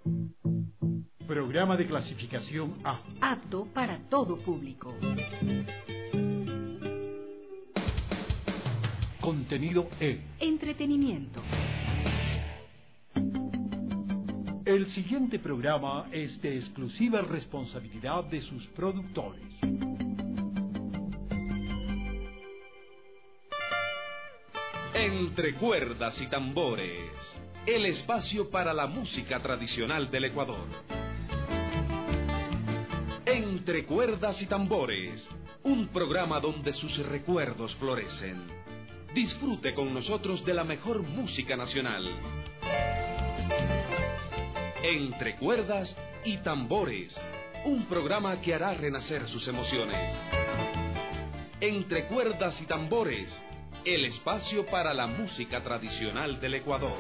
Programa de clasificación A. Apto para todo público. Contenido E. Entretenimiento. El siguiente programa es de exclusiva responsabilidad de sus productores. Entre cuerdas y tambores, el espacio para la música tradicional del Ecuador. Entre cuerdas y tambores, un programa donde sus recuerdos florecen. Disfrute con nosotros de la mejor música nacional. Entre cuerdas y tambores, un programa que hará renacer sus emociones. Entre cuerdas y tambores, el espacio para la música tradicional del Ecuador.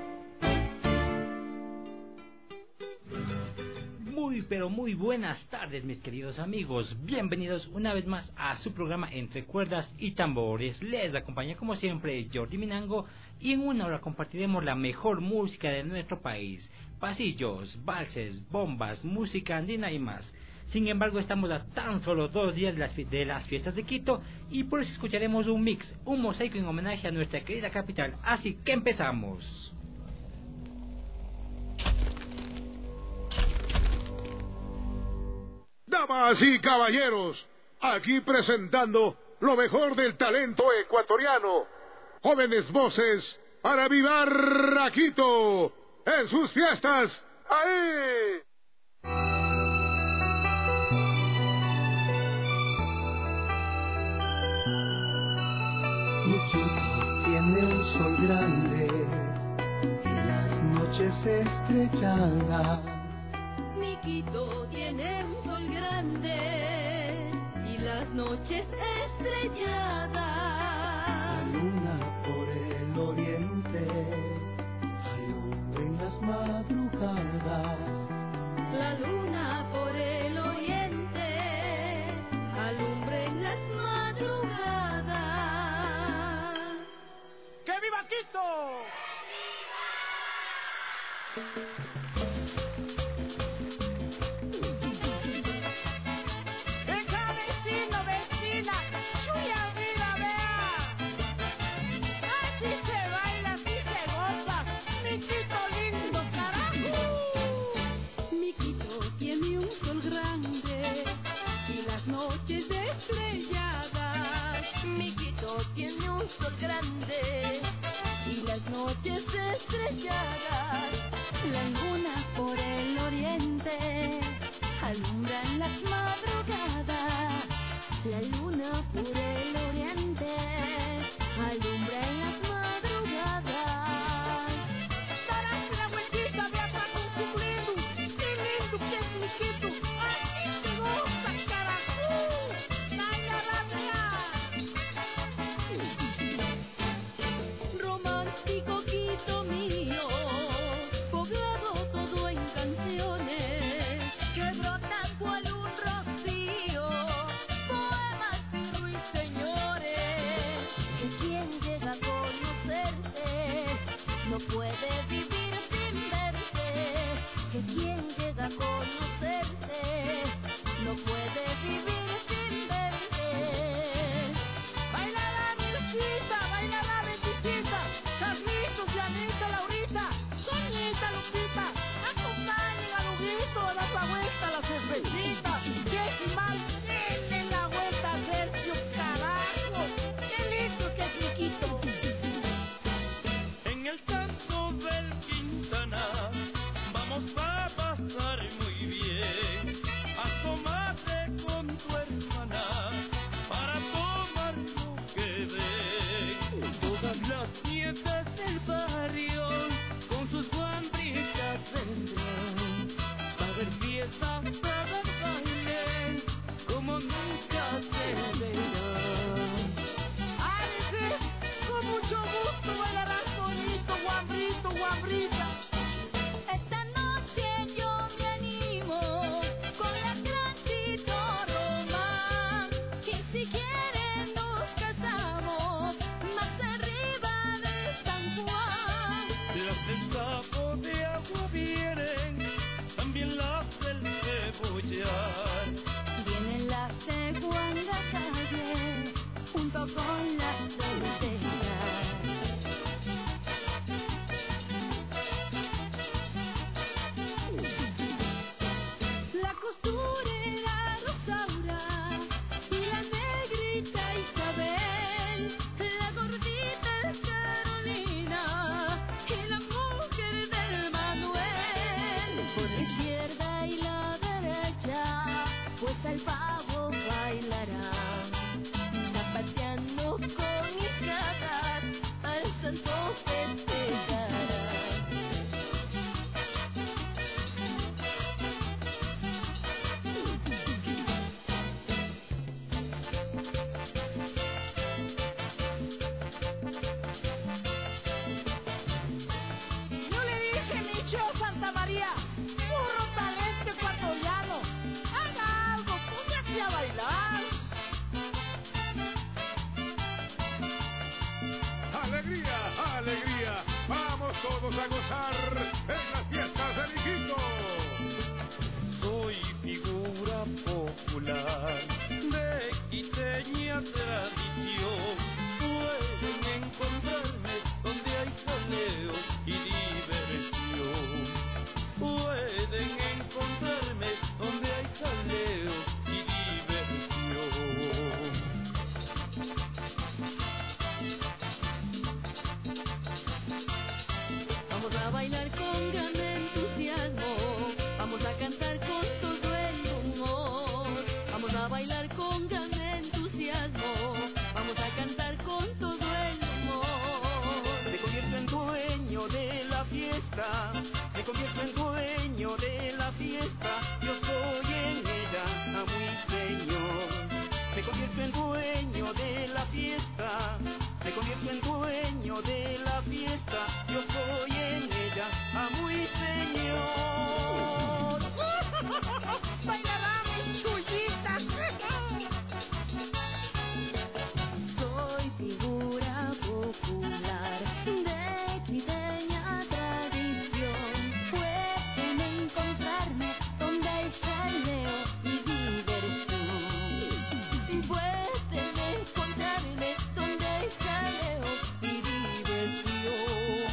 Muy pero muy buenas tardes, mis queridos amigos. Bienvenidos una vez más a su programa Entre Cuerdas y Tambores. Les acompaña como siempre Jordi Minango y en una hora compartiremos la mejor música de nuestro país. Pasillos, valses, bombas, música andina y más. Sin embargo, estamos a tan solo 2 días de las fiestas de Quito y por eso escucharemos un mix, un mosaico en homenaje a nuestra querida capital. Así que empezamos. Damas y caballeros, aquí presentando lo mejor del talento ecuatoriano. Jóvenes voces para avivar a Quito en sus fiestas. ¡Ahí! Mi Quito tiene un sol grande y las noches estrelladas. Mi Quito tiene un sol grande y las noches estrelladas. La luna por el oriente alumbra en las madrugadas. La luna por el oriente alumbra en las madrugadas. ¡Que viva Quito! Grande y las noches estrelladas, la luna alegría, puro talento ecuatoriano. Haga algo, póngase a bailar. ¡Alegría, alegría! ¡Vamos todos a gozar en las fiestas del hijito! Soy figura popular de quiteña tradición. Pueden encontrarme donde hay jaleo y diversión. Pueden encontrarme donde hay jaleo y diversión. Vamos a bailar con gran entusiasmo, vamos a cantar con todo el humor. Vamos a bailar con gran entusiasmo, vamos a cantar con todo el humor. Me convierto en dueño de la fiesta, me convierto en dueño de la fiesta. Yo soy en ella muy señor. Me convierto en dueño de la fiesta, me convierto en dueño de la fiesta. Yo soy en ella muy señor. Bailará mis chullitas. Soy figura popular de quiteña tradición. Pueden encontrarme donde hay jaleo y diversión. Pueden encontrarme donde hay jaleo y diversión.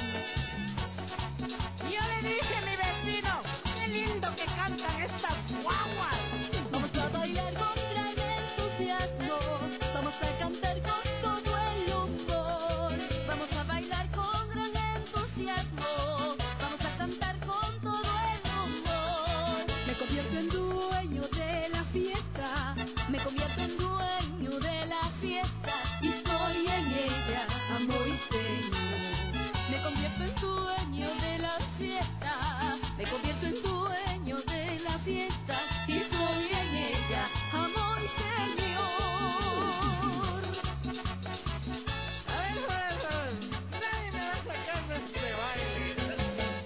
Yo le dije a mi vecino, qué lindo que cantan estas guaguas. Vamos a bailar con gran entusiasmo, vamos a cantar con todo el humor. Vamos a bailar con gran entusiasmo, vamos a cantar con todo el humor. Me convierto en dueño de la fiesta, me convierto en dueño de la fiesta y soy en ella muy señor. Me convierto en dueño de la fiesta, me convierto en dueño de la fiesta y soy en ella muy señor. A ver, nadie me va a sacar de este baile.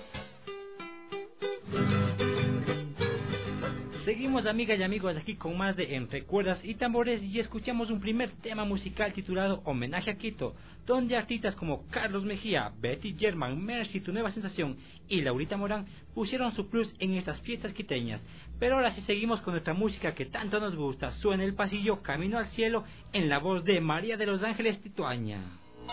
Seguimos, amigas y amigos, aquí con más de Entre Cuerdas y Tambores y escuchamos un primer tema musical titulado Homenaje a Quito, donde artistas como Carlos Mejía, Betty German, Mercy, Tu Nueva Sensación y Laurita Morán pusieron su plus en estas fiestas quiteñas. Pero ahora sí seguimos con nuestra música que tanto nos gusta. Suena el pasillo Camino al Cielo en la voz de María de los Ángeles Tituaña.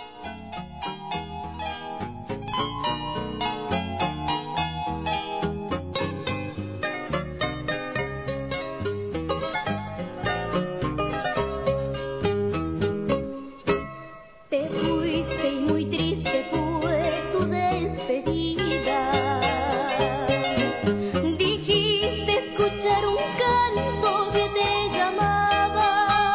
Te fuiste y muy triste fue tu despedida. Dijiste escuchar un canto que te llamaba.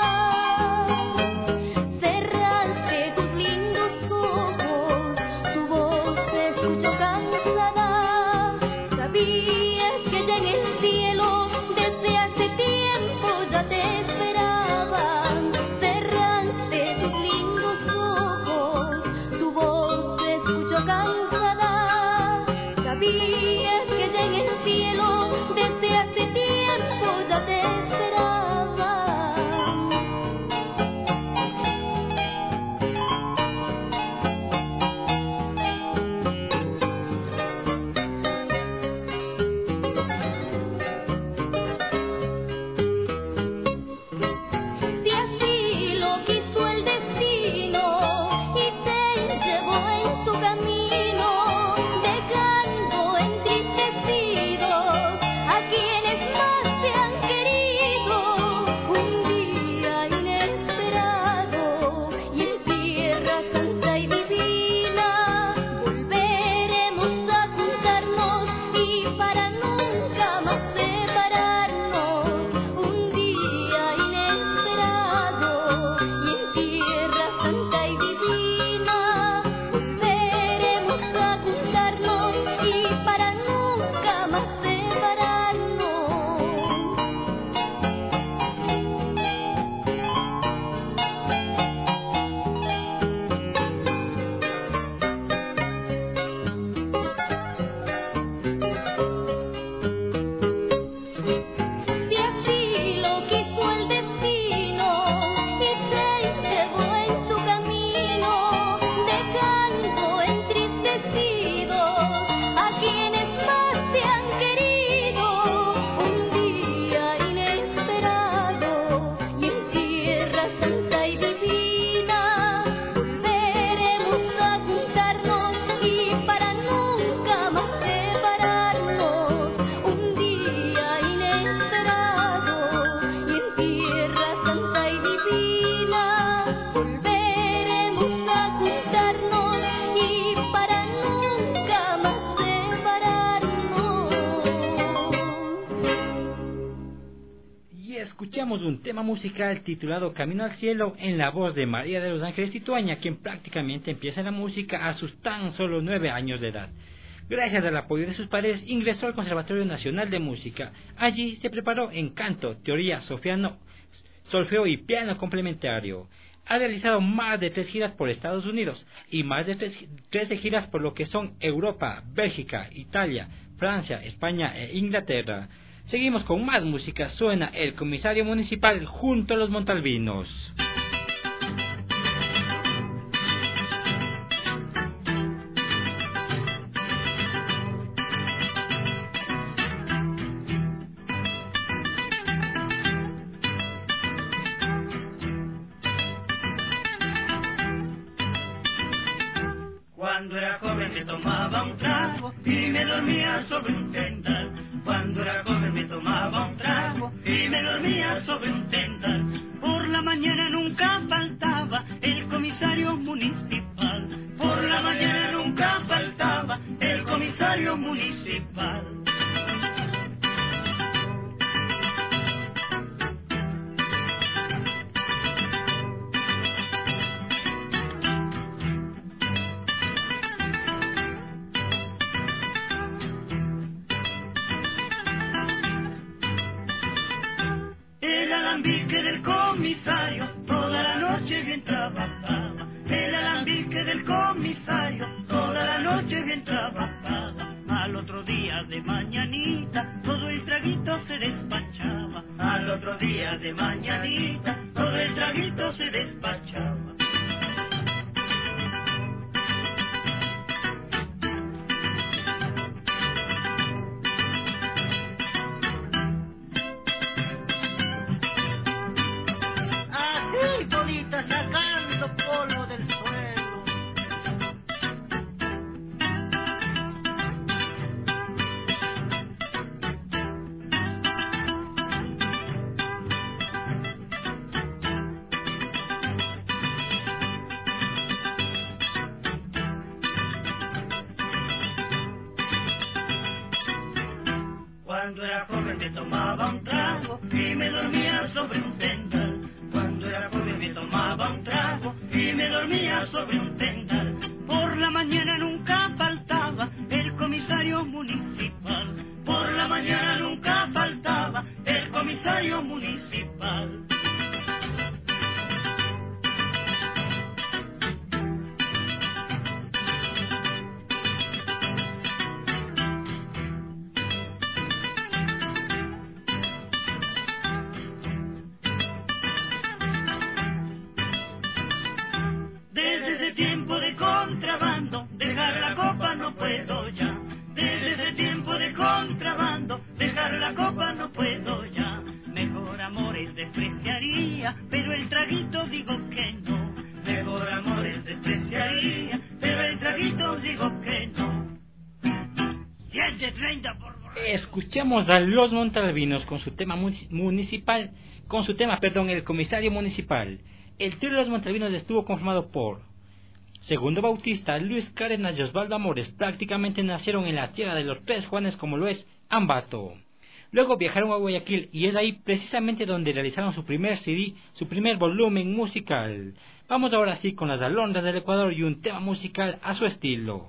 Cerraste tus lindos ojos, tu voz se escuchó cansada. Sabías que ya en el cielo desde hace tiempo ya te esperaban. Cerraste tus lindos ojos, tu voz se escuchó cansada. Sabías que ya en el cielo desde hace tiempo ya te esperaban. Si así lo quiso el destino y te llevó en su camino, dejando entristecidos a quienes más te han querido. Un día inesperado y en tierra santa y divina volveremos a juntarnos y para nunca más separarnos. Un día inesperado y en tierra santa y divina volveremos a juntarnos y para nunca más separarnos. escuchamos un tema musical titulado Camino al Cielo en la voz de María de los Ángeles Tituaña, quien prácticamente empieza en la música a sus tan solo 9 años de edad. Gracias al apoyo de sus padres, ingresó al Conservatorio Nacional de Música. Allí se preparó en canto, teoría, solfeo y piano complementario. Ha realizado más de 3 giras por Estados Unidos y más de 13 giras por lo que son Europa, Bélgica, Italia, Francia, España e Inglaterra. Seguimos con más música. Suena El Comisario Municipal junto a los Montalvinos. Cuando era joven me tomaba un trago y me dormía sobre un tendal. Cuando era joven me tomaba un trago y me dormía sobre un tendal. Por la mañana nunca faltaba el comisario municipal. Por la mañana nunca faltaba el comisario municipal. Del comisario, toda la noche bien trabajaba. El alambique del comisario, toda la noche bien trabajaba. Al otro día de mañanita, todo el traguito se despachaba. Al otro día de mañanita, todo el traguito se despachaba. Sacando polvo del suelo. Cuando era joven me tomaba un trago y me dormía sobre un tendal. Cuando era joven me tomaba un trago y me dormía sobre un tendal. Por la mañana nunca faltaba el comisario municipal. Por la mañana nunca faltaba el comisario municipal. Contrabando, dejar la copa no puedo ya. Desde ese tiempo de contrabando, dejar la copa no puedo ya. Mejor amores despreciaría, pero el traguito digo que no. Mejor amores despreciaría, pero el traguito digo que no. 7:30 por favor. Escuchemos a los Montalvinos con su tema municipal, El Comisario Municipal. El trío de los Montalvinos estuvo conformado por Segundo Bautista, Luis Cárdenas y Osvaldo Amores. Prácticamente nacieron en la tierra de los 3 Juanes, como lo es Ambato. Luego viajaron a Guayaquil y es ahí precisamente donde realizaron su primer CD, su primer volumen musical. Vamos ahora sí con las Alondras del Ecuador y un tema musical a su estilo.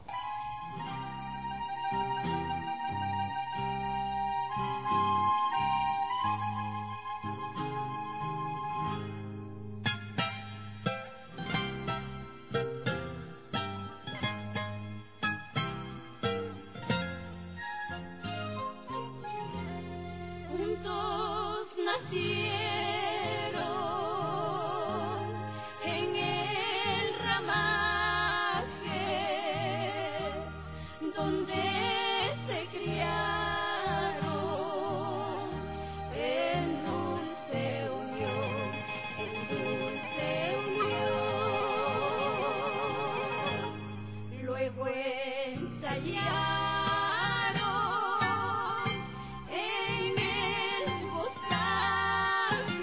Ensayaron en el bosque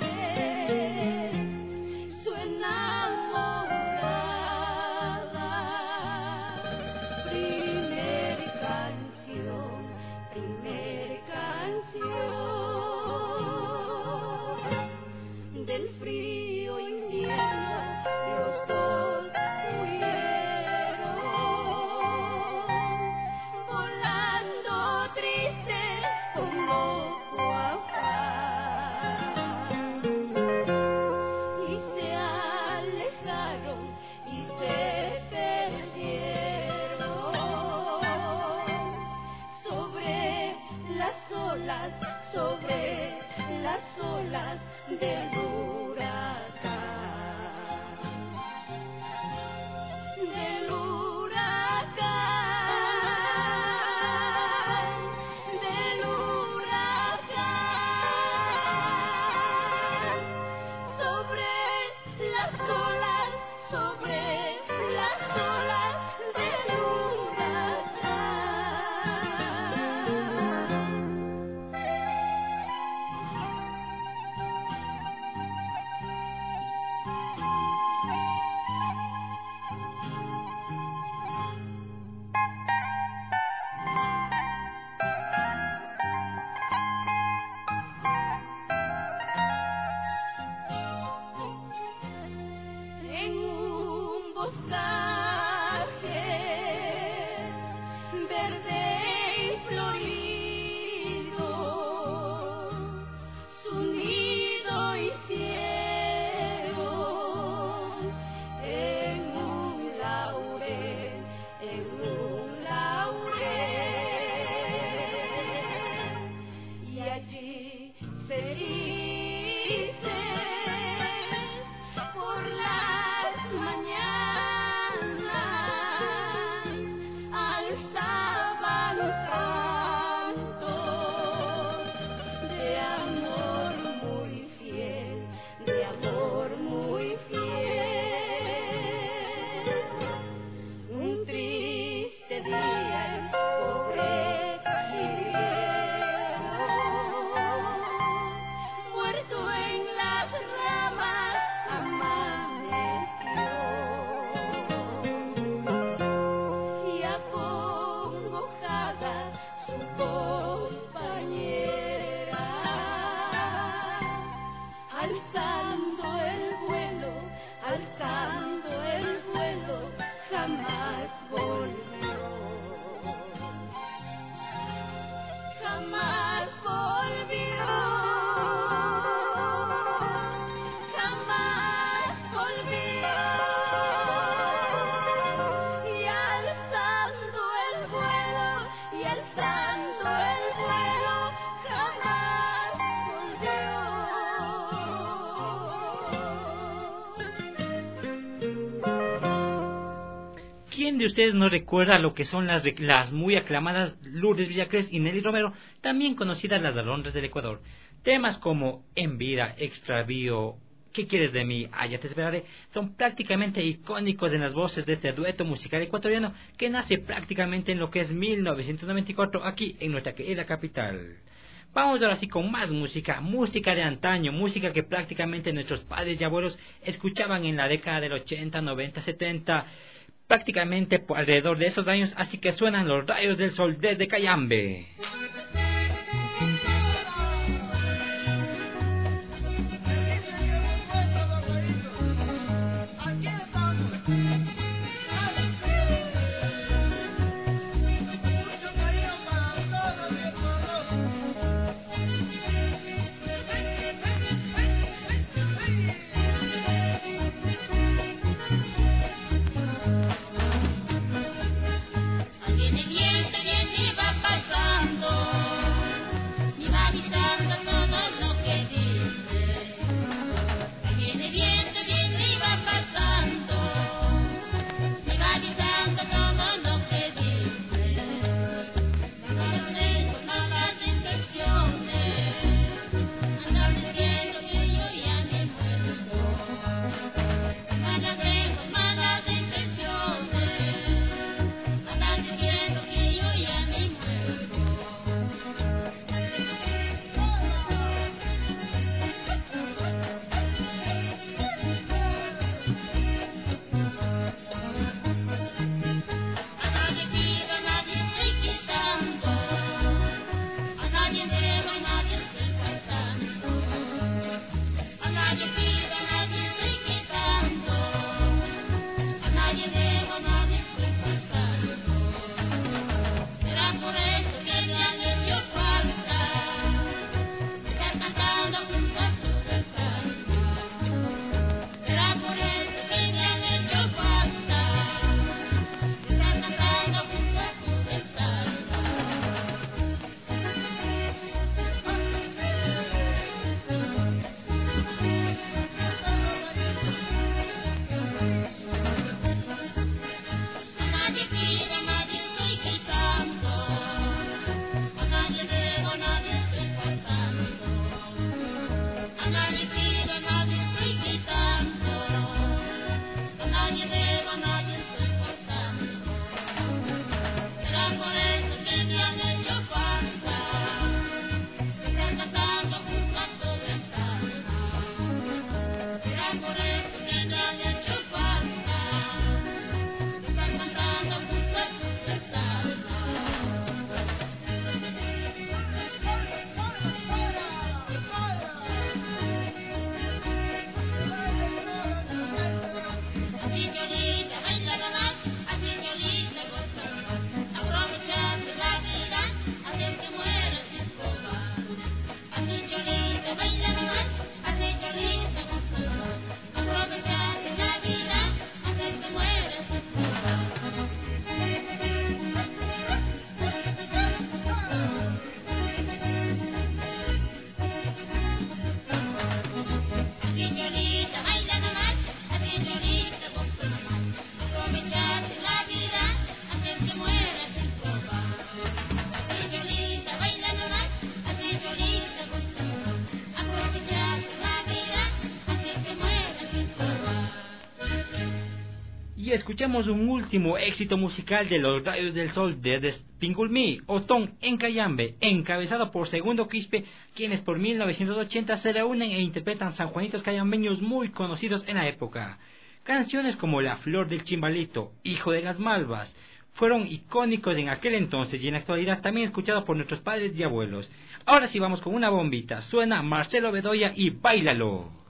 solas sobre las olas del huracán. Del huracán, del huracán, sobre las olas, sobre las olas del en un boscaje verde y florido, su nido hicieron en un laurel, en un laurel, y allí felices por las mañanas alzaban cantos de amor muy fiel, de amor muy fiel. Un triste día el pobre jilguero, muerto en las ramas, amaneció, y acongojada su compañera, alzando el vuelo, jamás volvió. Jamás volvió, jamás volvió, y alzando el vuelo, jamás volvió. ¿Quién de ustedes no recuerda lo que son las muy aclamadas Lourdes Villacrés y Nelly Romero, también conocidas las Alondras del Ecuador? Temas como En Vida, Extravío, ¿Qué quieres de mí? Allá te esperaré, son prácticamente icónicos en las voces de este dueto musical ecuatoriano que nace prácticamente en lo que es 1994 aquí en nuestra querida capital. Vamos ahora sí con más música, música de antaño, música que prácticamente nuestros padres y abuelos escuchaban en la década del 80, 90, 70, prácticamente por alrededor de esos años, así que suenan Los Rayos del Sol desde Cayambe. Viene y va pasando. Y escuchamos un último éxito musical de los Rayos del Sol desde Pingulmí, Otón en Cayambe, encabezado por Segundo Quispe, quienes por 1980 se reúnen e interpretan sanjuanitos cayambeños muy conocidos en la época. Canciones como La Flor del Chimbalito, Hijo de las Malvas, fueron icónicos en aquel entonces y en la actualidad también escuchados por nuestros padres y abuelos. Ahora sí vamos con una bombita, suena Marcelo Bedoya y Báilalo.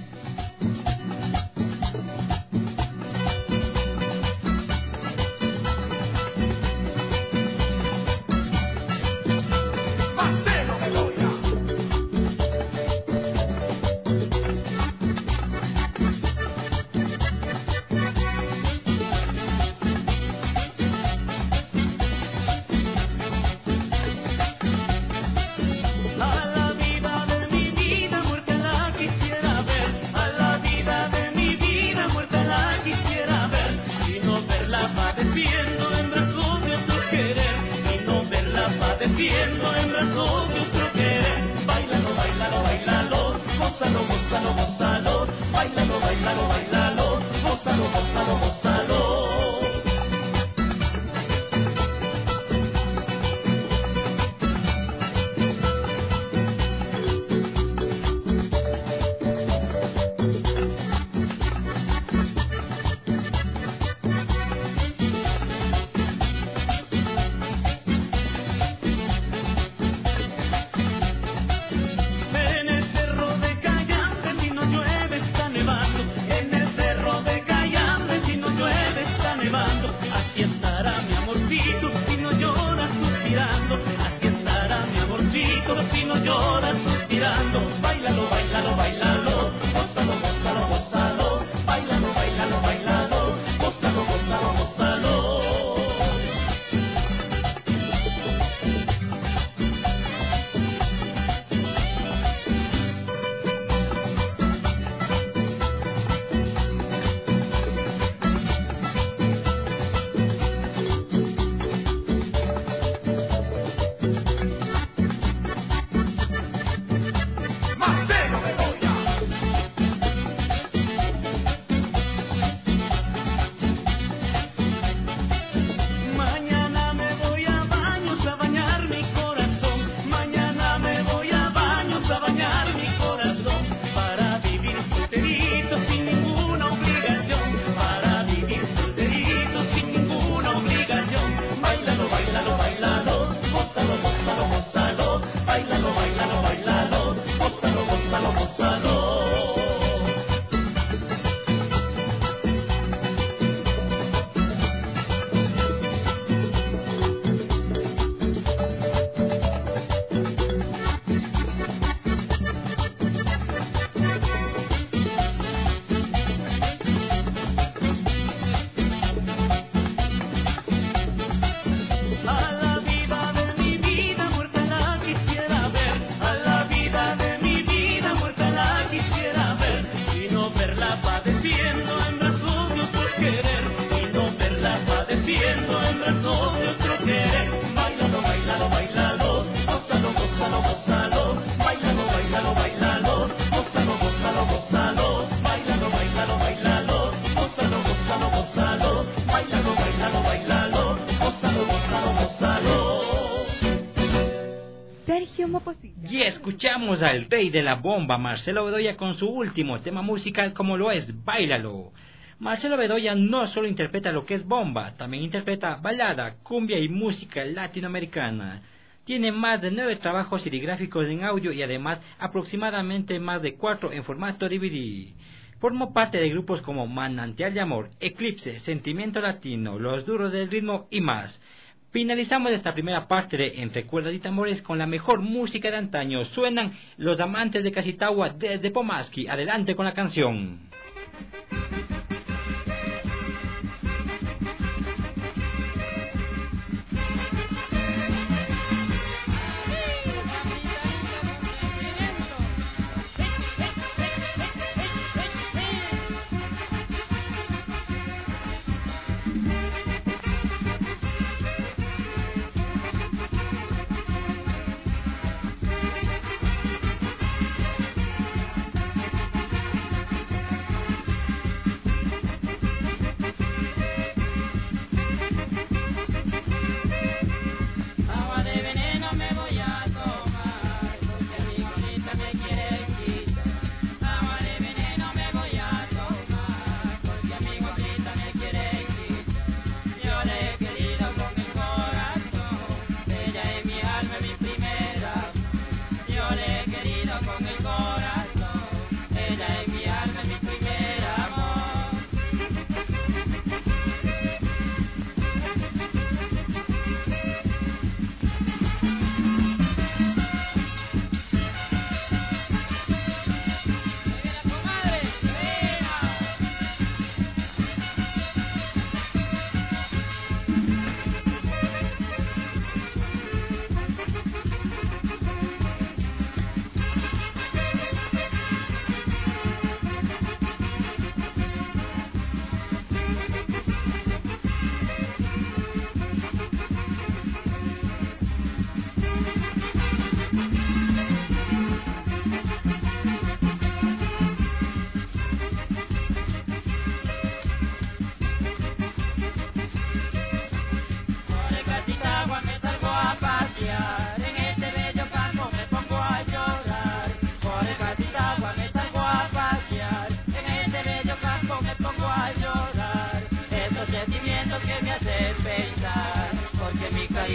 Y escuchamos al rey de la bomba, Marcelo Bedoya, con su último tema musical como lo es Báilalo. Marcelo Bedoya no solo interpreta lo que es bomba, también interpreta balada, cumbia y música latinoamericana. Tiene más de 9 trabajos serigráficos en audio y además aproximadamente más de 4 en formato DVD. Formó parte de grupos como Manantial de Amor, Eclipse, Sentimiento Latino, Los Duros del Ritmo y más. Finalizamos esta primera parte de Entre Cuerdas y Tambores con la mejor música de antaño. Suenan Los Amantes de Casitagua desde Pomaski. Adelante con la canción.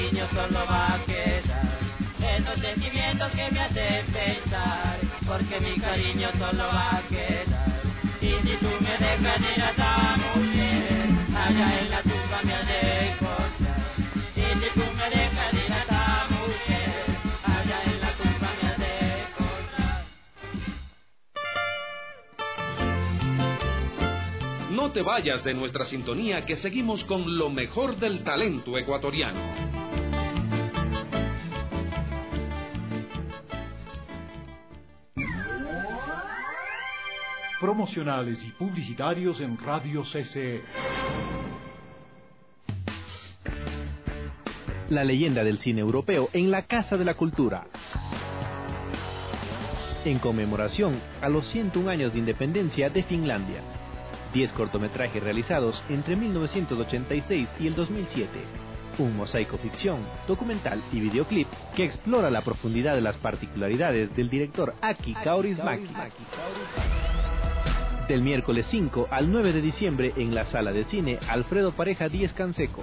cariño solo va a quedar en los sentimientos que me hacen pensar, porque mi cariño solo va a quedar. Y si tú me dejas ir a esa mujer, allá en la tumba me has de encontrar. Y si tú me dejas ir a esa mujer, allá en la tumba me has de encontrar. No te vayas de nuestra sintonía, que seguimos con lo mejor del talento ecuatoriano. Promocionales y publicitarios en Radio CCE. La leyenda del cine europeo en la Casa de la Cultura. En conmemoración a los 101 años de independencia de Finlandia. 10 cortometrajes realizados entre 1986 y el 2007. Un mosaico ficción, documental y videoclip que explora la profundidad de las particularidades del director Aki Kaurismäki. Del miércoles 5 al 9 de diciembre en la Sala de Cine Alfredo Pareja Díez Canseco.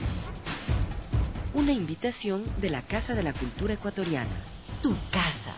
Una invitación de la Casa de la Cultura Ecuatoriana. Tu casa.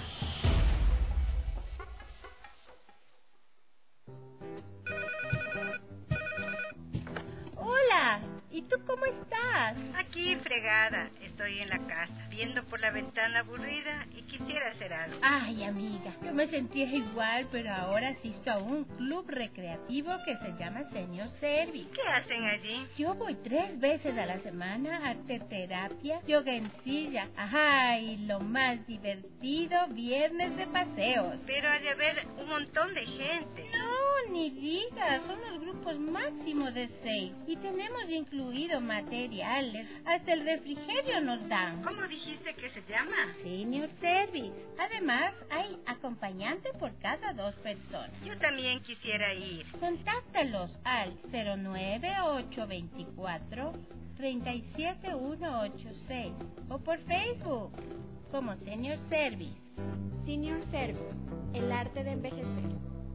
Hola, ¿y tú cómo estás? Aquí fregada, estoy en la casa, viendo por la ventana aburrida y quisiera hacer algo. Ay, amiga, yo me sentía igual, pero ahora asisto a un club recreativo que se llama Senior Service. ¿Qué hacen allí? Yo voy 3 veces a la semana a arteterapia, yoga en silla, ajá, y lo más divertido, viernes de paseos. Pero ha de haber un montón de gente. No, ni digas, son los grupos máximos de 6 y tenemos incluido materiales, hasta el refrigerio nos dan. ¿Cómo dijiste que se llama? Senior Service. Además, hay acompañante por cada 2 personas. Yo también quisiera ir. Contáctalos al 09824-37186 o por Facebook como Senior Service. Senior Service, el arte de envejecer.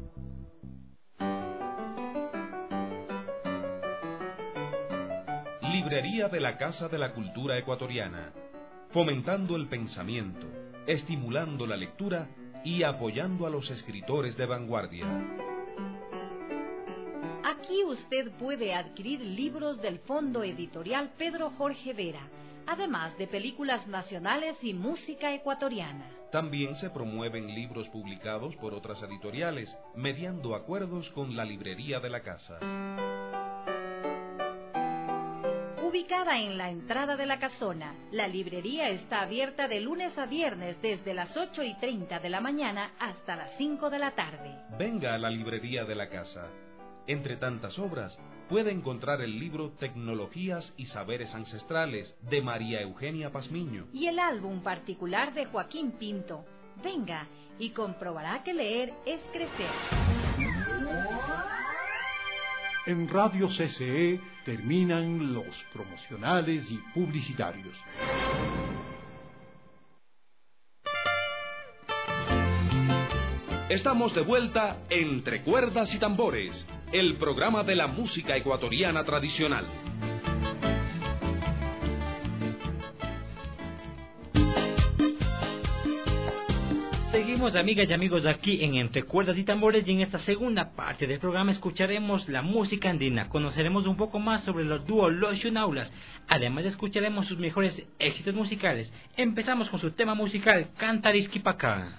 Librería de la Casa de la Cultura Ecuatoriana, fomentando el pensamiento, estimulando la lectura y apoyando a los escritores de vanguardia. Aquí usted puede adquirir libros del Fondo Editorial Pedro Jorge Vera, además de películas nacionales y música ecuatoriana. También se promueven libros publicados por otras editoriales, mediando acuerdos con la Librería de la Casa. Ubicada en la entrada de la casona, la librería está abierta de lunes a viernes desde las 8:30 de la mañana hasta las 5 de la tarde. Venga a la Librería de la Casa. Entre tantas obras, puede encontrar el libro Tecnologías y Saberes Ancestrales de María Eugenia Pazmiño y el álbum particular de Joaquín Pinto. Venga y comprobará que leer es crecer. En Radio CCE terminan los promocionales y publicitarios. Estamos de vuelta Entre Cuerdas y Tambores, el programa de la música ecuatoriana tradicional. Seguimos, amigas y amigos, aquí en Entre Cuerdas y Tambores, y en esta segunda parte del programa escucharemos la música andina, conoceremos un poco más sobre los dúos Los Shunaulas, además escucharemos sus mejores éxitos musicales. Empezamos con su tema musical, Cantarisquipacá.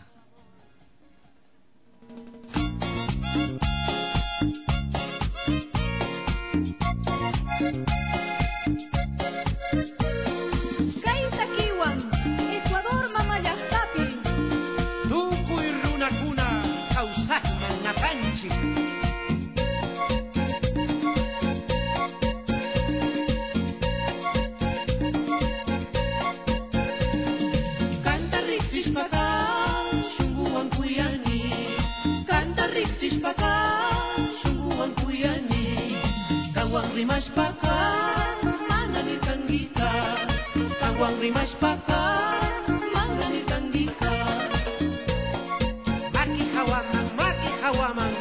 Rimas pakar, manganitan gitar. Kawang rimas pakar, manganitan gitar. Maki hawaman.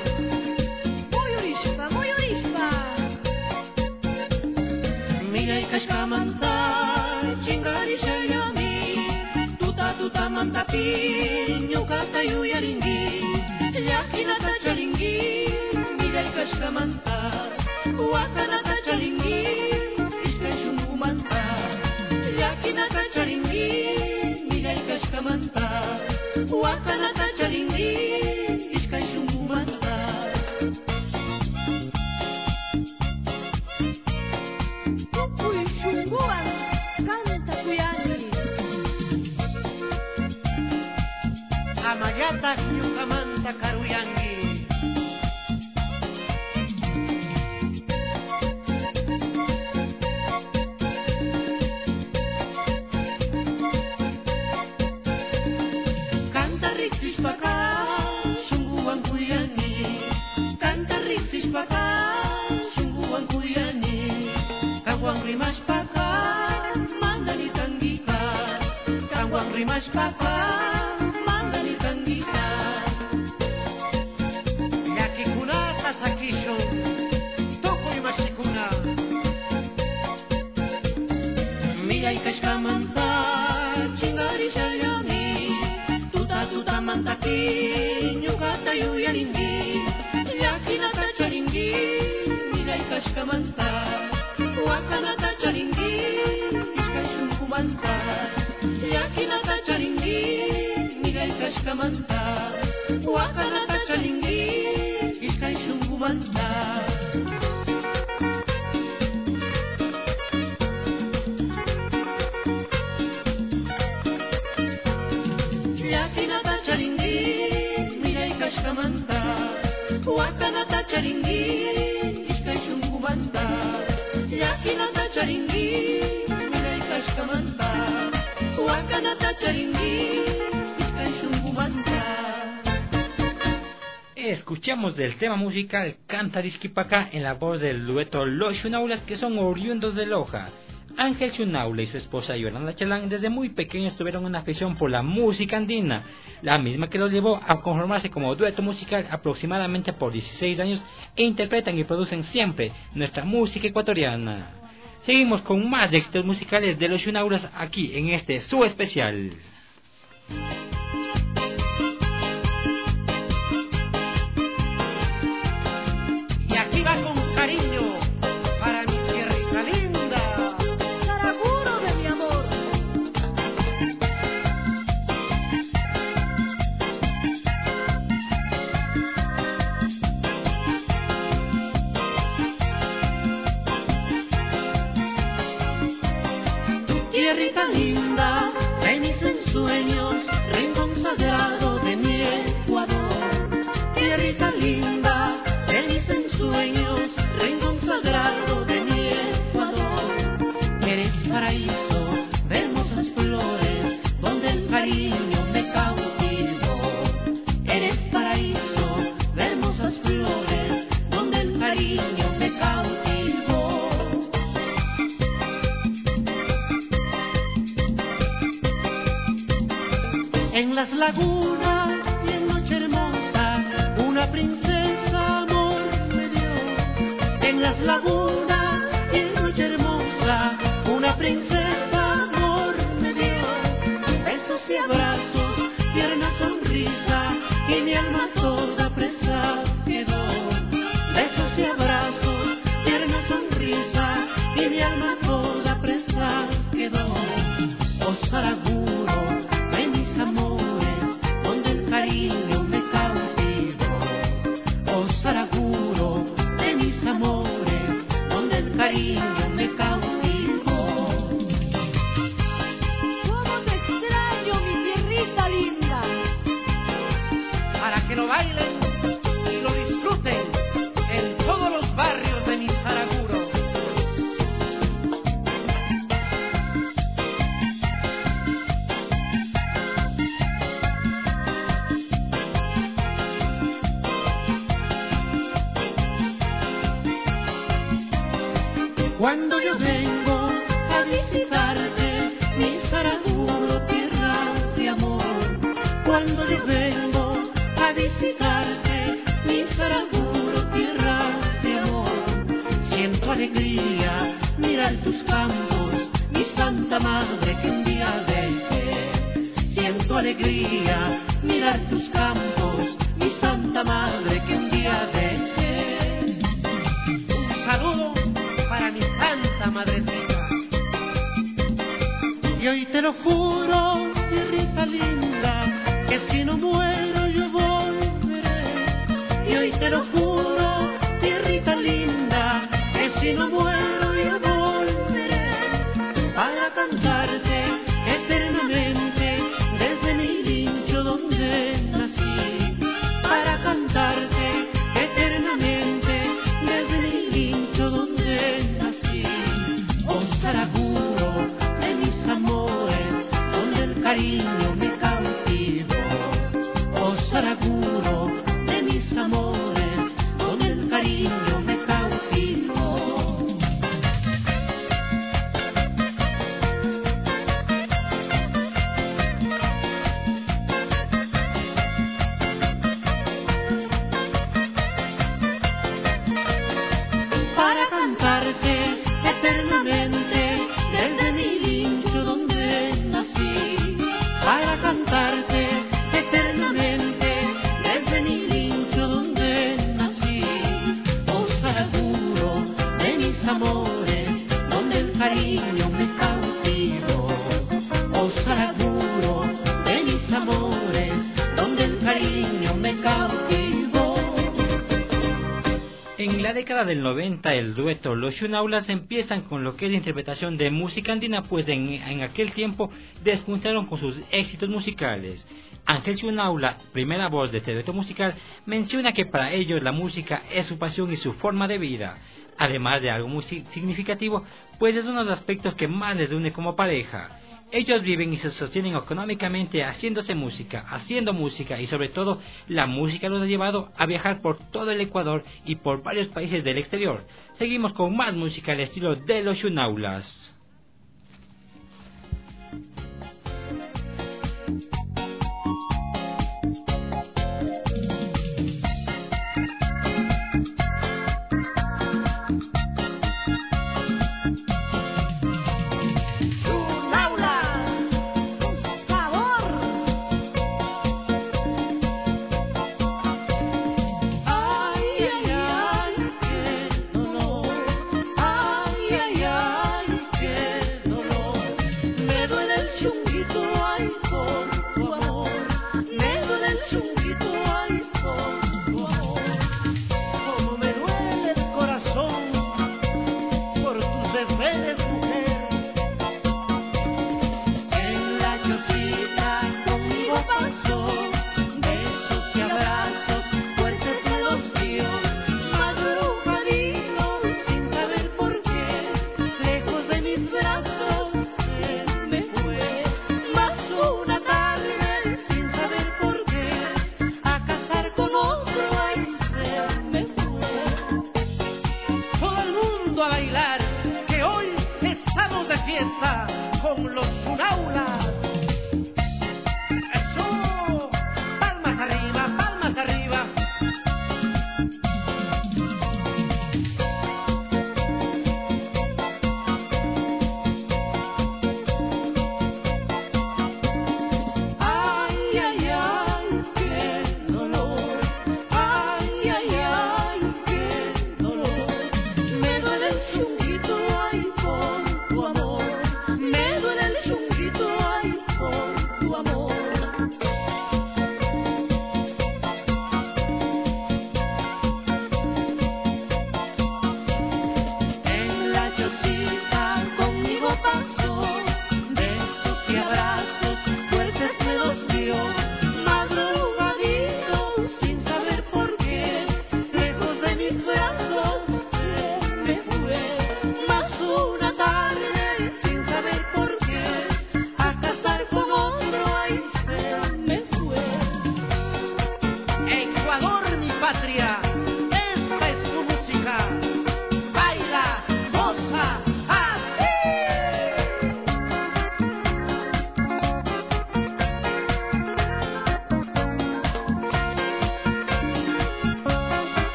Moyorispa. Migay kas kamanta, chingali mantapi ñuqata yuyarinki llakinata charinki millay kashkamanta wakanata charinki ishkay shunqumanta llakinata charinki millay kashkamanta wakanata charinki ishkay shunqumanta Tukuy shunquwan kanta kuyanki Amayatak ñuqamanta karuyanki Canta riqsishpaqa shunquwan kuyani Canta riqsishpaqa shunquwan kuyani Kanwan rimashpaqa mandani tangika Kanwan rimashpaqa mandani tangika Llakikunata sakishun tukuy mashikuna Millay kashkamanta chingarishallami Tuta mantaki ñuqata yuyarinki Llakinata charinki millay kashkamanta Wakanata charinki ishkay shunqumanta Llakinata charinki millay kashkamanta Wakanata charinki ishkay shunqumanta Llakinata charinki millay kashkamanta Wakanata charinki ishkay shunqumanta Llakinata charinki millay kashkamanta Wakanata charinki ishkay shunqumanta Escuchamos del tema musical Canta Risquipaca en la voz del dueto Los Shunaulas, que son oriundos de Loja. Ángel Shunaula y su esposa Yolanda Chalán desde muy pequeños tuvieron una afición por la música andina, la misma que los llevó a conformarse como dueto musical aproximadamente por 16 años e interpretan y producen siempre nuestra música ecuatoriana. Seguimos con más éxitos musicales de los Shunaulas aquí en este su especial. Y aquí va con cariño para mi tierrita linda Saraguro de mi amor. Tierrita linda de mis ensueños, rincón sagrado de mi Ecuador. Tierrita linda de mis ensueños, rincón sagrado de mi Ecuador. Eres paraíso de hermosas flores, donde el cariño me cautivó. Eres paraíso de hermosas flores, donde el cariño me cautivó. En las lagunas y en noche hermosa, una princesa amor me dio. En las lagunas y en noche hermosa, una princesa amor me dio. Besos y abrazos, tierna sonrisa, y mi alma toda presa quedó. Besos y abrazos, tierna sonrisa, y mi alma toda presa quedó. Oh Saraguro de mis amores, donde el cariño me cautivó. Oh Saraguro de mis amores, donde el cariño me cautivó. ¿Cómo te extraño, mi tierrita linda? Para que lo bailen y lo disfruten en todos los barrios de mi Saraguro. Cuando yo vengo a visitarte, mi Saraguro, tierra de amor. Cuando yo vengo a visitarte, mi Saraguro, tierra de amor. Siento alegría mirar tus campos, mi Santa Madre que un día dejé. Siento alegría mirar tus campos, mi Santa Madre que un día dejé. Un saludo para mi Santa Madrecita. Y hoy te lo juro, tierrita linda, que si no muero yo volveré. Y hoy te lo juro, tierrita linda, que si no muero yo volveré para cantarte eternamente desde mi lincho donde nací, para cantarte eternamente desde mi lincho donde nací. Oh Saraguro de mis amores, donde el cariño me cautivó. Oh Saraguro de mis amores, donde el cariño me cautivó. Para cantarte eternamente desde mi lincho donde nací, para cantarte eternamente desde mi lincho donde nací. Oh Saraguro de mis amores, donde el cariño me cautivó. Oh Saraguro de mis amores, donde el cariño me cautivó. En la década del 90, el dueto Los Shunaulas empiezan con lo que es la interpretación de música andina, pues en aquel tiempo despuntaron con sus éxitos musicales. Ángel Shunaula, primera voz de este dueto musical, menciona que para ellos la música es su pasión y su forma de vida. Además de algo muy significativo, pues es uno de los aspectos que más les une como pareja. Ellos viven y se sostienen económicamente haciendo música y sobre todo la música los ha llevado a viajar por todo el Ecuador y por varios países del exterior. Seguimos con más música al estilo de Los Shunaulas.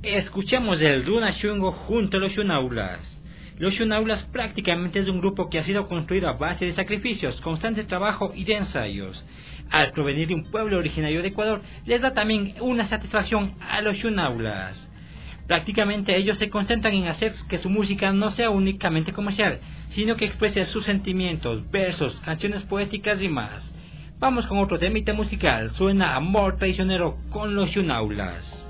Escuchamos el Runa Shungo junto a los Shunaulas. Los Shunaulas prácticamente es un grupo que ha sido construido a base de sacrificios, constante trabajo y de ensayos. Al provenir de un pueblo originario de Ecuador, les da también una satisfacción a los Shunaulas. Prácticamente ellos se concentran en hacer que su música no sea únicamente comercial, sino que exprese sus sentimientos, versos, canciones poéticas y más. Vamos con otro temita musical, suena Amor Traicionero con los Shunaulas.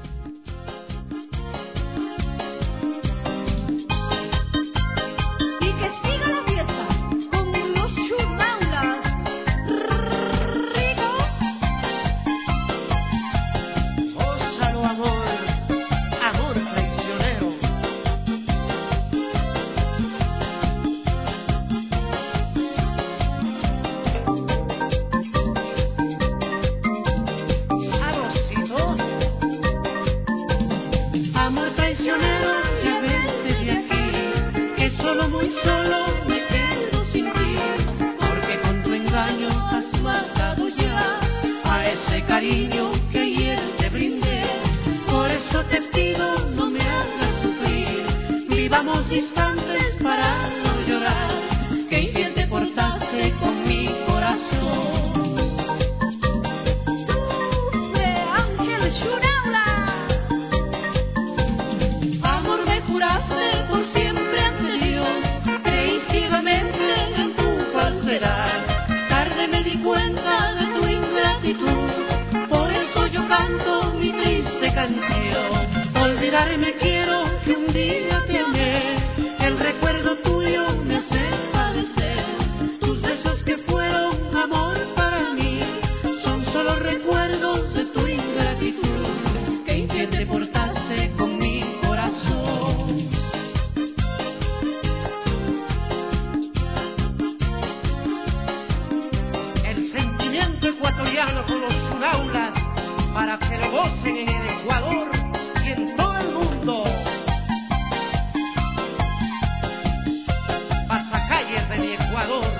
Me quiero que un día te amé, el recuerdo tuyo me hace padecer. Tus besos que fueron amor para mí son solo recuerdos de tu ingratitud. Qué infiel te portaste con mi corazón. El sentimiento ecuatoriano con los Shunaulas para que lo gocen en el Ecuador y en todo el mundo. Pasacalles de mi Ecuador.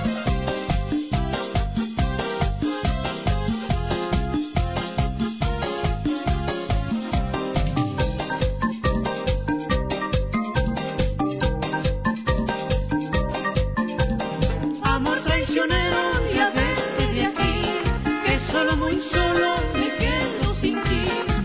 Amor traicionero, ya vete de aquí, que solo muy solo me quedo sin ti.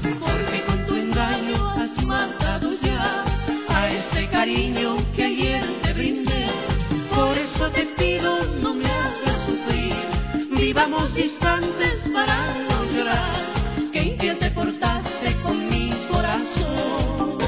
Matado ya a ese cariño que ayer te brindé. Por eso te pido no me hagas sufrir, vivamos distantes para no llorar. Qué infiel te portaste con mi corazón.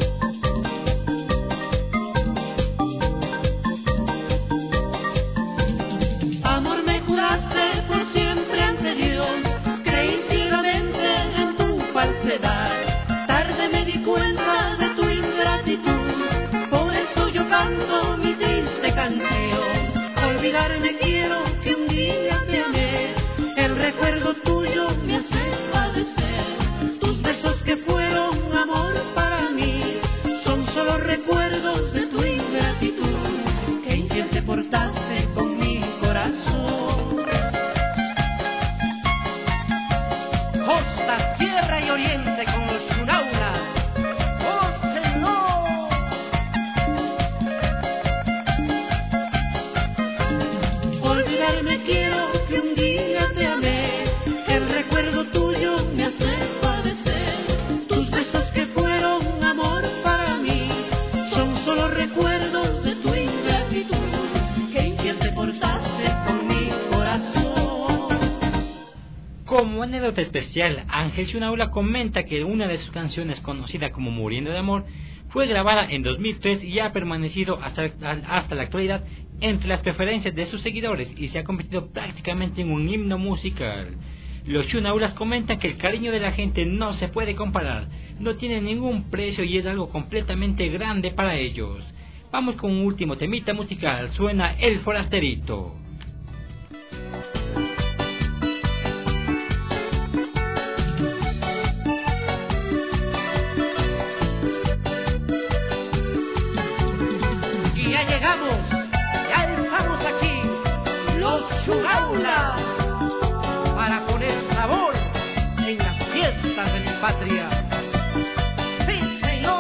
Amor, me juraste por siempre ante Dios, creí ciegamente en tu falsedad. Me di cuenta de tu ingratitud, por eso yo canto mi triste canción. Olvidarme quiero que un día te amé, el recuerdo tuyo me hace padecer. Tus besos que fueron amor para mí son solo recuerdos de tu ingratitud. Qué infiel te portaste con mi corazón. Costa, sierra y oriente con los Shunaulas. Olvidarme quiero que un día te amé, el recuerdo tuyo me hace padecer. Tus besos que fueron amor para mí son solo recuerdos de tu ingratitud. Qué infiel te portaste con mi corazón. Como anécdota especial, Ángel Shunaula comenta que una de sus canciones, conocida como Muriendo de Amor, fue grabada en 2003 y ha permanecido hasta la actualidad entre las preferencias de sus seguidores y se ha convertido prácticamente en un himno musical. Los Shunaulas comentan que el cariño de la gente no se puede comparar, no tiene ningún precio y es algo completamente grande para ellos. Vamos con un último temita musical, suena El Forasterito. Y ya llegamos, ya estamos aquí, los Shunaulas, para poner sabor en las fiestas de mi patria. Sí, señor.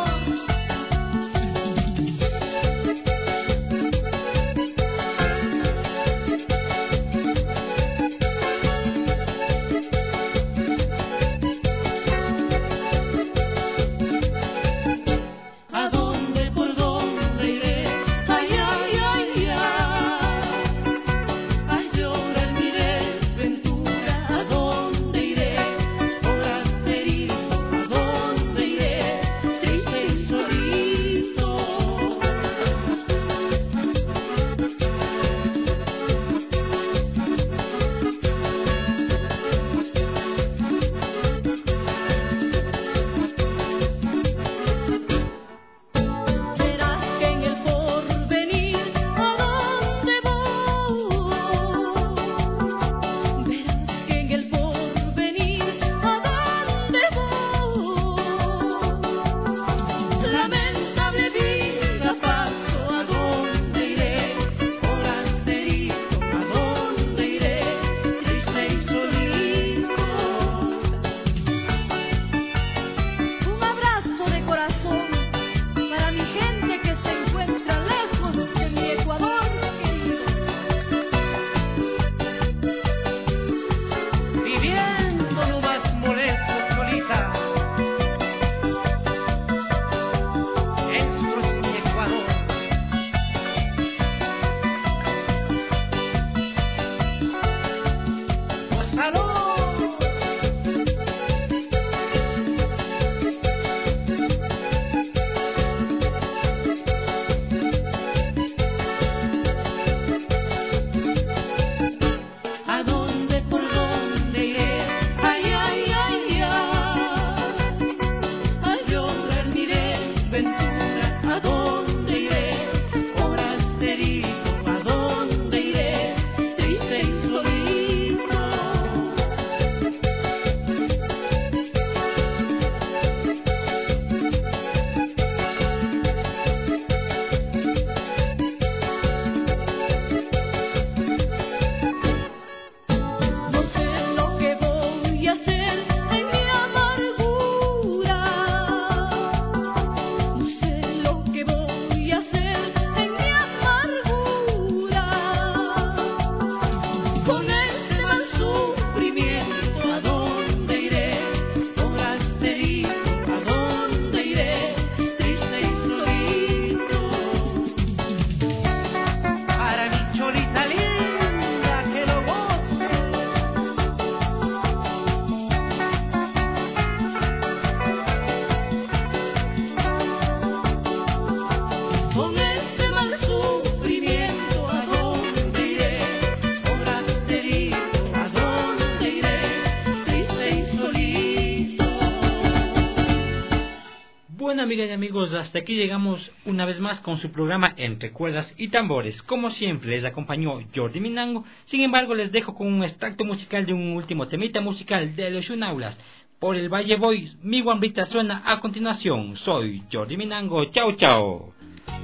Bueno, amigas y amigos, hasta aquí llegamos una vez más con su programa Entre Cuerdas y Tambores. Como siempre, les acompañó Jordi Minango. Sin embargo, les dejo con un extracto musical de un último temita musical de los Shunaulas. Por el Valle Boys, mi guambrita suena a continuación. Soy Jordi Minango. Chao, chao.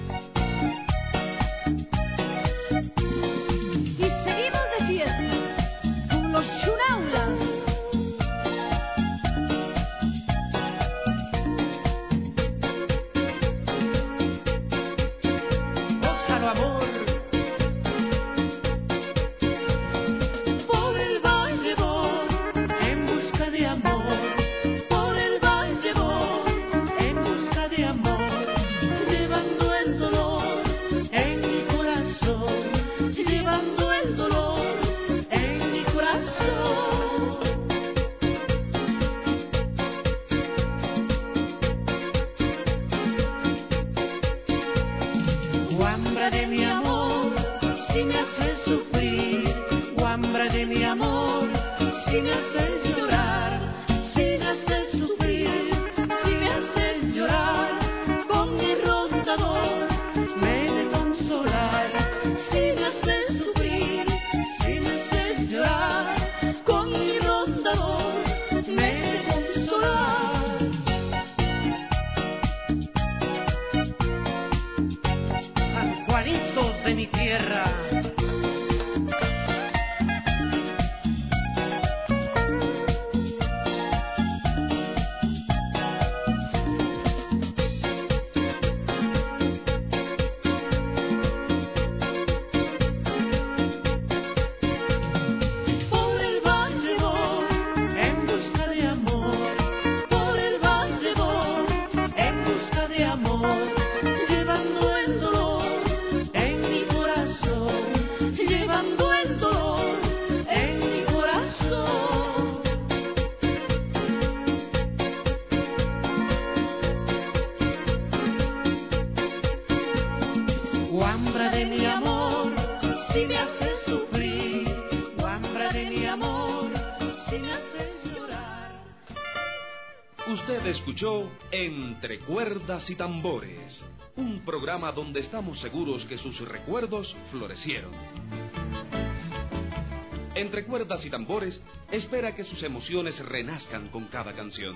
Y seguimos de fiesta con los Shunaulas. Gózalo, amor. Por el valle voy en busca de amor. Por el valle voy en busca de amor. Llevando el dolor en mi corazón. Llevando el dolor en mi corazón. Guambra de mi amor, si me haces sufrir. Guambra de mi amor, si me haces llorar. Si me haces sufrir, si me haces llorar. Con mi rondador me he de consolar. Si me haces sufrir, si me haces llorar. Con mi rondador me he de consolar. San Juanitos de mi tierra. Por el valle voy en busca de amor. Por el valle voy en busca de amor. Llevando el dolor en mi corazón. Llevando el dolor en mi corazón. Guambra de mi amor, si me haces sufrir. Guambra de mi amor, si me haces llorar. Usted escuchó Entre Cuerdas y Tambores, un programa donde estamos seguros que sus recuerdos florecieron. Entre Cuerdas y Tambores espera que sus emociones renazcan con cada canción.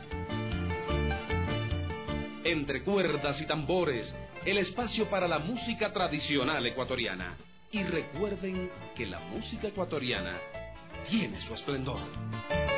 Entre Cuerdas y Tambores, el espacio para la música tradicional ecuatoriana. Y recuerden que la música ecuatoriana tiene su esplendor.